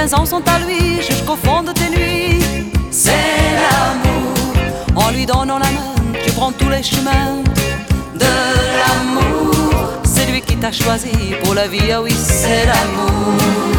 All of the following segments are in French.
15 ans sont à lui jusqu'au fond de tes nuits. C'est l'amour. En lui donnant la main, tu prends tous les chemins de l'amour. C'est lui qui t'a choisi pour la vie, ah oui, c'est l'amour.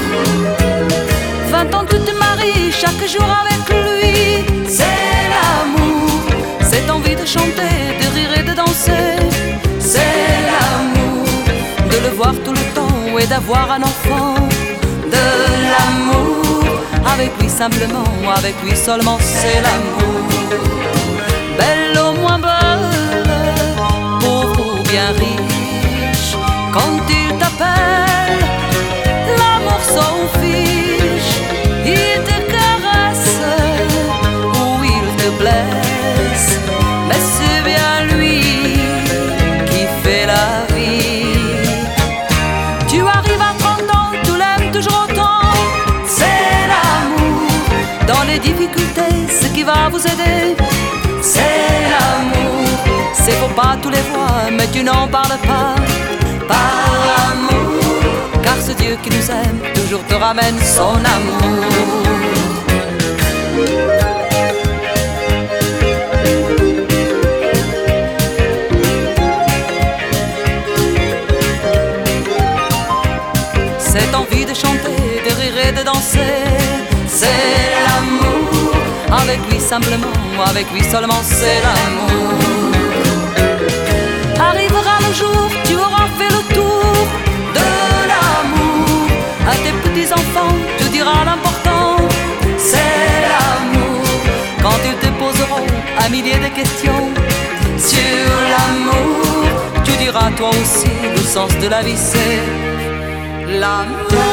20 ans tu te maries chaque jour avec lui. C'est l'amour. Cette envie de chanter, de rire et de danser. C'est l'amour. De le voir tout le temps et d'avoir un enfant. De l'amour. Avec lui simplement, avec lui seulement, c'est l'amour. Belle au moins belle, pauvre ou bien riche, quand il t'appelle, l'amour s'en fiche. Il te caresse ou il te blesse, mais c'est bien lui qui fait la vie. Tu arrives à 30 ans, tu l'aimes toujours autant. C'est l'amour. Dans les difficultés, ce qui va vous aider, c'est l'amour. C'est faut pas tous les voir, mais tu n'en parles pas. Par amour, car ce Dieu qui nous aime toujours te ramène son amour. Cette envie de chanter, de rire et de danser, c'est l'amour. Avec lui simplement, avec lui seulement, c'est l'amour. Arrivera le jour, tu auras fait le tour de l'amour. À tes petits-enfants, tu diras l'important, c'est l'amour. Quand ils te poseront un millier de questions sur l'amour, tu diras toi aussi, le sens de la vie, c'est l'amour.